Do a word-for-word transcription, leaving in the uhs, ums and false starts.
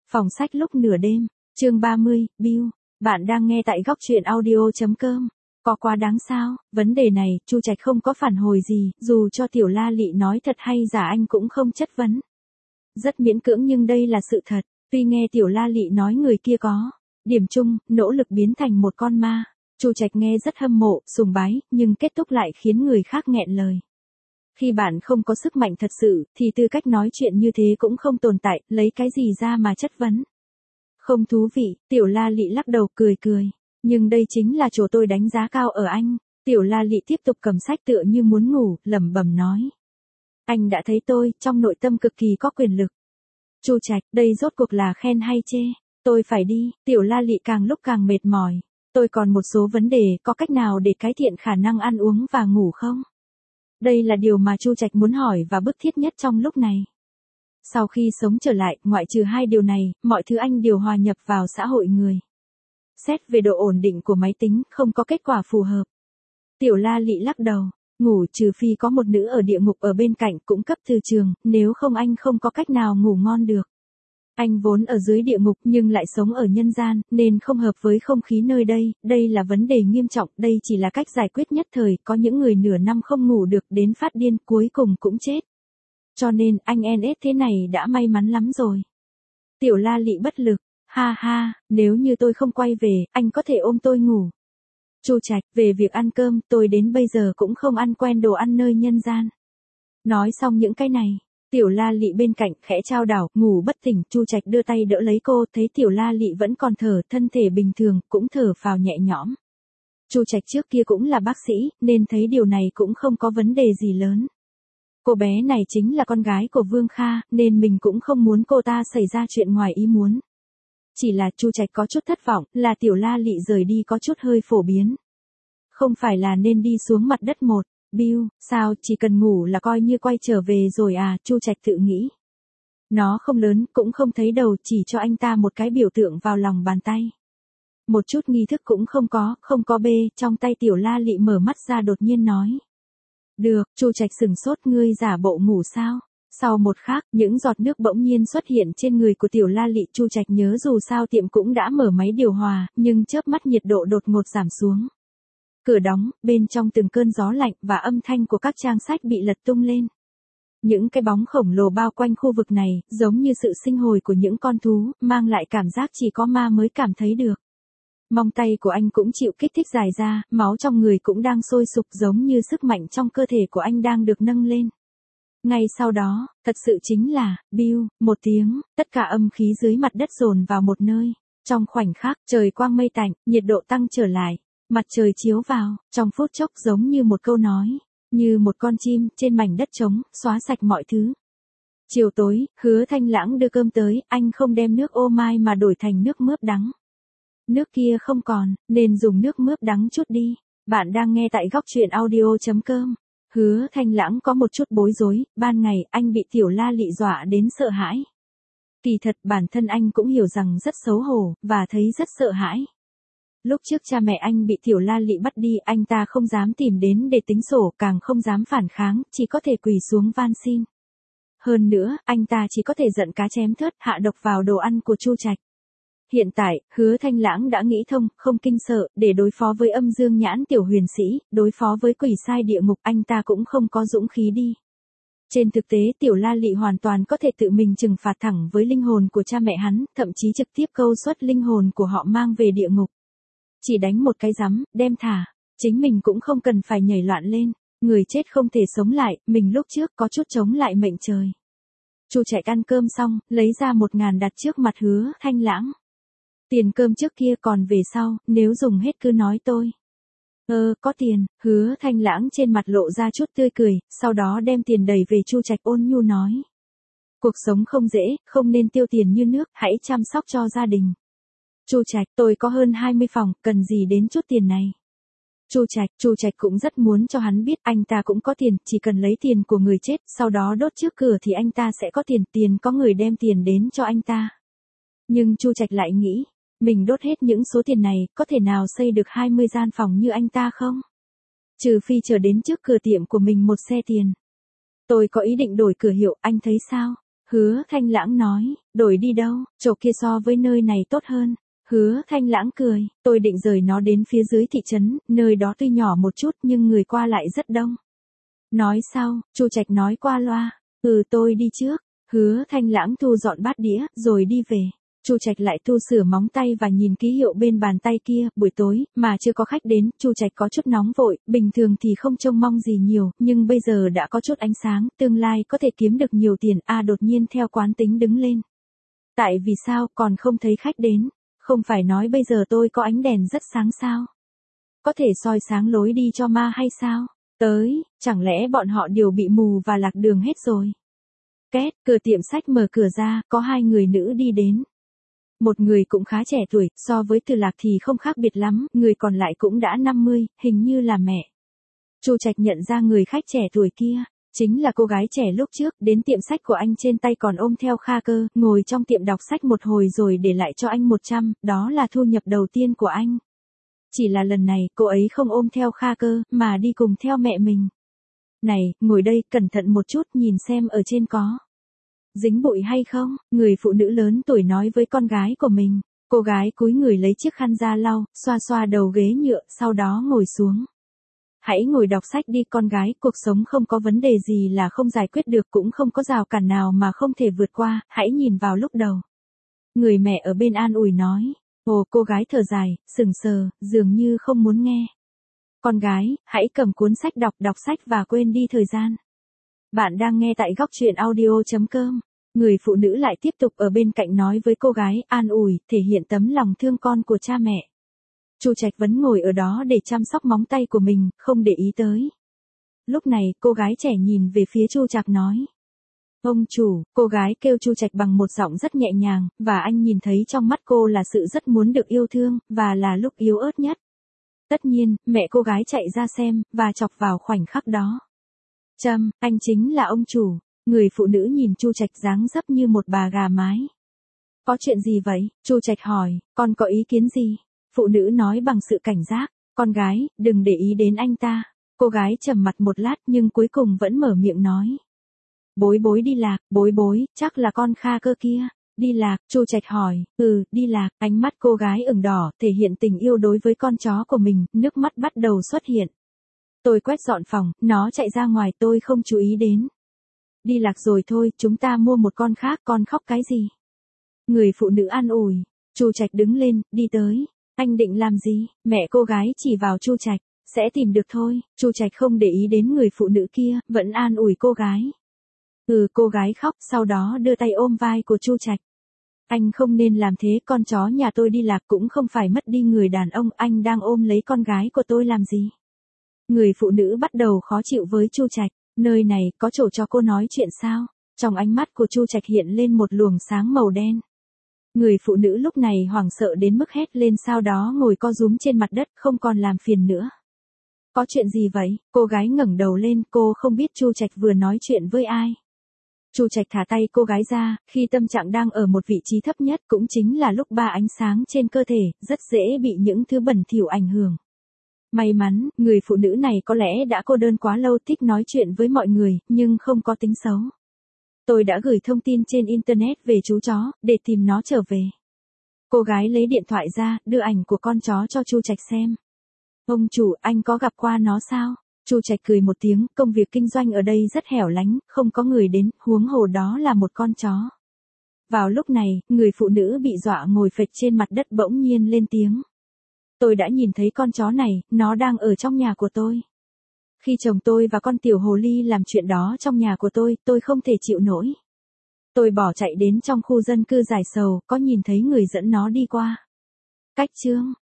Phòng sách lúc nửa đêm, chương ba mươi, Bill. Bạn đang nghe tại góc truyện audio chấm com. Có quá đáng sao? Vấn đề này, Chu Trạch không có phản hồi gì, dù cho Tiểu La Lị nói thật hay giả anh cũng không chất vấn. Rất miễn cưỡng nhưng đây là sự thật, tuy nghe Tiểu La Lị nói người kia có điểm chung, nỗ lực biến thành một con ma. Chu Trạch nghe rất hâm mộ, sùng bái, nhưng kết thúc lại khiến người khác nghẹn lời. Khi bạn không có sức mạnh thật sự, thì tư cách nói chuyện như thế cũng không tồn tại, lấy cái gì ra mà chất vấn. Không thú vị, Tiểu La Lị lắc đầu cười cười. Nhưng đây chính là chỗ tôi đánh giá cao ở anh. Tiểu La Lị tiếp tục cầm sách tựa như muốn ngủ, lẩm bẩm nói. Anh đã thấy tôi, trong nội tâm cực kỳ có quyền lực. Chu Trạch, đây rốt cuộc là khen hay chê? Tôi phải đi, Tiểu La Lị càng lúc càng mệt mỏi. Tôi còn một số vấn đề, có cách nào để cải thiện khả năng ăn uống và ngủ không? Đây là điều mà Chu Trạch muốn hỏi và bức thiết nhất trong lúc này. Sau khi sống trở lại, ngoại trừ hai điều này, mọi thứ anh đều hòa nhập vào xã hội người. Xét về độ ổn định của máy tính, không có kết quả phù hợp. Tiểu La Lị lắc đầu, ngủ trừ phi có một nữ ở địa ngục ở bên cạnh cũng cấp từ trường, nếu không anh không có cách nào ngủ ngon được. Anh vốn ở dưới địa ngục nhưng lại sống ở nhân gian, nên không hợp với không khí nơi đây, đây là vấn đề nghiêm trọng, đây chỉ là cách giải quyết nhất thời, có những người nửa năm không ngủ được đến phát điên cuối cùng cũng chết. Cho nên anh en ét thế này đã may mắn lắm rồi. Tiểu La Lị bất lực, ha ha, nếu như tôi không quay về, anh có thể ôm tôi ngủ. Chu Trạch, về việc ăn cơm, tôi đến bây giờ cũng không ăn quen đồ ăn nơi nhân gian. Nói xong những cái này. Tiểu La Lị bên cạnh khẽ trao đảo, ngủ bất tỉnh, Chu Trạch đưa tay đỡ lấy cô, thấy Tiểu La Lị vẫn còn thở, thân thể bình thường, cũng thở phào nhẹ nhõm. Chu Trạch trước kia cũng là bác sĩ, nên thấy điều này cũng không có vấn đề gì lớn. Cô bé này chính là con gái của Vương Kha, nên mình cũng không muốn cô ta xảy ra chuyện ngoài ý muốn. Chỉ là Chu Trạch có chút thất vọng, là Tiểu La Lị rời đi có chút hơi phổ biến. Không phải là nên đi xuống mặt đất một. Bill, sao, chỉ cần ngủ là coi như quay trở về rồi à, Chu Trạch tự nghĩ. Nó không lớn, cũng không thấy đầu, chỉ cho anh ta một cái biểu tượng vào lòng bàn tay. Một chút nghi thức cũng không có, không có bê, trong tay Tiểu La Lị mở mắt ra đột nhiên nói. Được, Chu Trạch sừng sốt, ngươi giả bộ ngủ sao? Sau một khắc, những giọt nước bỗng nhiên xuất hiện trên người của Tiểu La Lị, Chu Trạch nhớ dù sao tiệm cũng đã mở máy điều hòa, nhưng chớp mắt nhiệt độ đột ngột giảm xuống. Cửa đóng, bên trong từng cơn gió lạnh và âm thanh của các trang sách bị lật tung lên. Những cái bóng khổng lồ bao quanh khu vực này, giống như sự sinh hồi của những con thú, mang lại cảm giác chỉ có ma mới cảm thấy được. Móng tay của anh cũng chịu kích thích dài ra, máu trong người cũng đang sôi sục giống như sức mạnh trong cơ thể của anh đang được nâng lên. Ngay sau đó, thật sự chính là, Bill, một tiếng, tất cả âm khí dưới mặt đất dồn vào một nơi. Trong khoảnh khắc, trời quang mây tạnh, nhiệt độ tăng trở lại. Mặt trời chiếu vào, trong phút chốc giống như một câu nói, như một con chim trên mảnh đất trống, xóa sạch mọi thứ. Chiều tối, Hứa Thanh Lãng đưa cơm tới, anh không đem nước ô mai mà đổi thành nước mướp đắng. Nước kia không còn, nên dùng nước mướp đắng chút đi. Bạn đang nghe tại góc truyện audio chấm com. Hứa Thanh Lãng có một chút bối rối, ban ngày anh bị Tiểu La Lị dọa đến sợ hãi. Kỳ thật bản thân anh cũng hiểu rằng rất xấu hổ, và thấy rất sợ hãi. Lúc trước cha mẹ anh bị Tiểu La Lị bắt đi, anh ta không dám tìm đến để tính sổ, càng không dám phản kháng, chỉ có thể quỳ xuống van xin. Hơn nữa, anh ta chỉ có thể giận cá chém thớt, hạ độc vào đồ ăn của Chu Trạch. Hiện tại, Hứa Thanh Lãng đã nghĩ thông, không kinh sợ, để đối phó với âm dương nhãn tiểu huyền sĩ, đối phó với quỷ sai địa ngục, anh ta cũng không có dũng khí đi. Trên thực tế Tiểu La Lị hoàn toàn có thể tự mình trừng phạt thẳng với linh hồn của cha mẹ hắn, thậm chí trực tiếp câu xuất linh hồn của họ mang về địa ngục. Chỉ đánh một cái rắm, đem thả, chính mình cũng không cần phải nhảy loạn lên, người chết không thể sống lại, mình lúc trước có chút chống lại mệnh trời. Chu Trạch ăn cơm xong, lấy ra một ngàn đặt trước mặt Hứa Thanh Lãng. Tiền cơm trước kia còn về sau, nếu dùng hết cứ nói tôi. Ờ, có tiền, Hứa Thanh Lãng trên mặt lộ ra chút tươi cười, sau đó đem tiền đẩy về Chu Trạch ôn nhu nói. Cuộc sống không dễ, không nên tiêu tiền như nước, hãy chăm sóc cho gia đình. Chu Trạch, tôi có hơn hai mươi phòng, cần gì đến chút tiền này. Chu Trạch, Chu Trạch cũng rất muốn cho hắn biết anh ta cũng có tiền, chỉ cần lấy tiền của người chết, sau đó đốt trước cửa thì anh ta sẽ có tiền, tiền có người đem tiền đến cho anh ta. Nhưng Chu Trạch lại nghĩ, mình đốt hết những số tiền này, có thể nào xây được hai mươi gian phòng như anh ta không? Trừ phi chờ đến trước cửa tiệm của mình một xe tiền. Tôi có ý định đổi cửa hiệu, anh thấy sao? Hứa Thanh Lãng nói, đổi đi đâu, chỗ kia so với nơi này tốt hơn. Hứa Thanh Lãng cười, tôi định rời nó đến phía dưới thị trấn, nơi đó tuy nhỏ một chút nhưng người qua lại rất đông. Nói sau, Chu Trạch nói qua loa, ừ tôi đi trước. Hứa Thanh Lãng thu dọn bát đĩa, rồi đi về. Chu Trạch lại tu sửa móng tay và nhìn ký hiệu bên bàn tay kia, buổi tối, mà chưa có khách đến, Chu Trạch có chút nóng vội, bình thường thì không trông mong gì nhiều, nhưng bây giờ đã có chút ánh sáng, tương lai có thể kiếm được nhiều tiền, a đột nhiên theo quán tính đứng lên. Tại vì sao, còn không thấy khách đến, không phải nói bây giờ tôi có ánh đèn rất sáng sao? Có thể soi sáng lối đi cho ma hay sao? Tới, chẳng lẽ bọn họ đều bị mù và lạc đường hết rồi? Két, cửa tiệm sách mở cửa ra, có hai người nữ đi đến. Một người cũng khá trẻ tuổi, so với Từ Lạc thì không khác biệt lắm, người còn lại cũng đã năm mươi, hình như là mẹ. Chu Trạch nhận ra người khách trẻ tuổi kia, chính là cô gái trẻ lúc trước, đến tiệm sách của anh trên tay còn ôm theo Kha Cơ, ngồi trong tiệm đọc sách một hồi rồi để lại cho anh một trăm, đó là thu nhập đầu tiên của anh. Chỉ là lần này, cô ấy không ôm theo Kha Cơ, mà đi cùng theo mẹ mình. Này, ngồi đây, cẩn thận một chút, nhìn xem ở trên có dính bụi hay không, người phụ nữ lớn tuổi nói với con gái của mình. Cô gái cúi người lấy chiếc khăn ra lau, xoa xoa đầu ghế nhựa, sau đó ngồi xuống. Hãy ngồi đọc sách đi con gái, cuộc sống không có vấn đề gì là không giải quyết được, cũng không có rào cản nào mà không thể vượt qua, hãy nhìn vào lúc đầu. Người mẹ ở bên an ủi nói. Ồ, cô gái thở dài, sừng sờ, dường như không muốn nghe. Con gái, hãy cầm cuốn sách đọc, đọc sách và quên đi thời gian. Bạn đang nghe tại góc truyện audio chấm com. Người phụ nữ lại tiếp tục ở bên cạnh nói với cô gái, an ủi, thể hiện tấm lòng thương con của cha mẹ. Chu Trạch vẫn ngồi ở đó để chăm sóc móng tay của mình, không để ý tới. Lúc này, cô gái trẻ nhìn về phía Chu Trạch nói. Ông chủ, cô gái kêu Chu Trạch bằng một giọng rất nhẹ nhàng, và anh nhìn thấy trong mắt cô là sự rất muốn được yêu thương, và là lúc yếu ớt nhất. Tất nhiên, mẹ cô gái chạy ra xem, và chọc vào khoảnh khắc đó. Trâm, anh chính là ông chủ. Người phụ nữ nhìn Chu Trạch dáng dấp như một bà gà mái. Có chuyện gì vậy? Chu Trạch hỏi, con có ý kiến gì? Phụ nữ nói bằng sự cảnh giác, con gái, đừng để ý đến anh ta. Cô gái trầm mặt một lát nhưng cuối cùng vẫn mở miệng nói. Bối bối đi lạc, bối bối, chắc là con Kha Cơ kia. Đi lạc, Chu Trạch hỏi, ừ, đi lạc, ánh mắt cô gái ửng đỏ, thể hiện tình yêu đối với con chó của mình, nước mắt bắt đầu xuất hiện. Tôi quét dọn phòng, nó chạy ra ngoài tôi không chú ý đến. Đi lạc rồi thôi, chúng ta mua một con khác, con khóc cái gì? Người phụ nữ an ủi, Chu Trạch đứng lên, đi tới. Anh định làm gì? Mẹ cô gái chỉ vào Chu Trạch, sẽ tìm được thôi. Chu Trạch không để ý đến người phụ nữ kia, vẫn an ủi cô gái. Ừ, cô gái khóc, sau đó đưa tay ôm vai của Chu Trạch. Anh không nên làm thế, con chó nhà tôi đi lạc cũng không phải mất đi người đàn ông, anh đang ôm lấy con gái của tôi làm gì? Người phụ nữ bắt đầu khó chịu với Chu Trạch, nơi này có chỗ cho cô nói chuyện sao? Trong ánh mắt của Chu Trạch hiện lên một luồng sáng màu đen. Người phụ nữ lúc này hoảng sợ đến mức hét lên, sau đó ngồi co rúm trên mặt đất, không còn làm phiền nữa. Có chuyện gì vậy? Cô gái ngẩng đầu lên, cô không biết Chu Trạch vừa nói chuyện với ai. Chu Trạch thả tay cô gái ra, khi tâm trạng đang ở một vị trí thấp nhất, cũng chính là lúc ba ánh sáng trên cơ thể, rất dễ bị những thứ bẩn thỉu ảnh hưởng. May mắn, người phụ nữ này có lẽ đã cô đơn quá lâu, thích nói chuyện với mọi người, nhưng không có tính xấu. Tôi đã gửi thông tin trên Internet về chú chó, để tìm nó trở về. Cô gái lấy điện thoại ra, đưa ảnh của con chó cho Chu Trạch xem. Ông chủ, anh có gặp qua nó sao? Chu Trạch cười một tiếng, công việc kinh doanh ở đây rất hẻo lánh, không có người đến, huống hồ đó là một con chó. Vào lúc này, người phụ nữ bị dọa ngồi phịch trên mặt đất bỗng nhiên lên tiếng. Tôi đã nhìn thấy con chó này, nó đang ở trong nhà của tôi. Khi chồng tôi và con tiểu hồ ly làm chuyện đó trong nhà của tôi, tôi không thể chịu nổi. Tôi bỏ chạy đến trong khu dân cư giải sầu, có nhìn thấy người dẫn nó đi qua. Cách chương,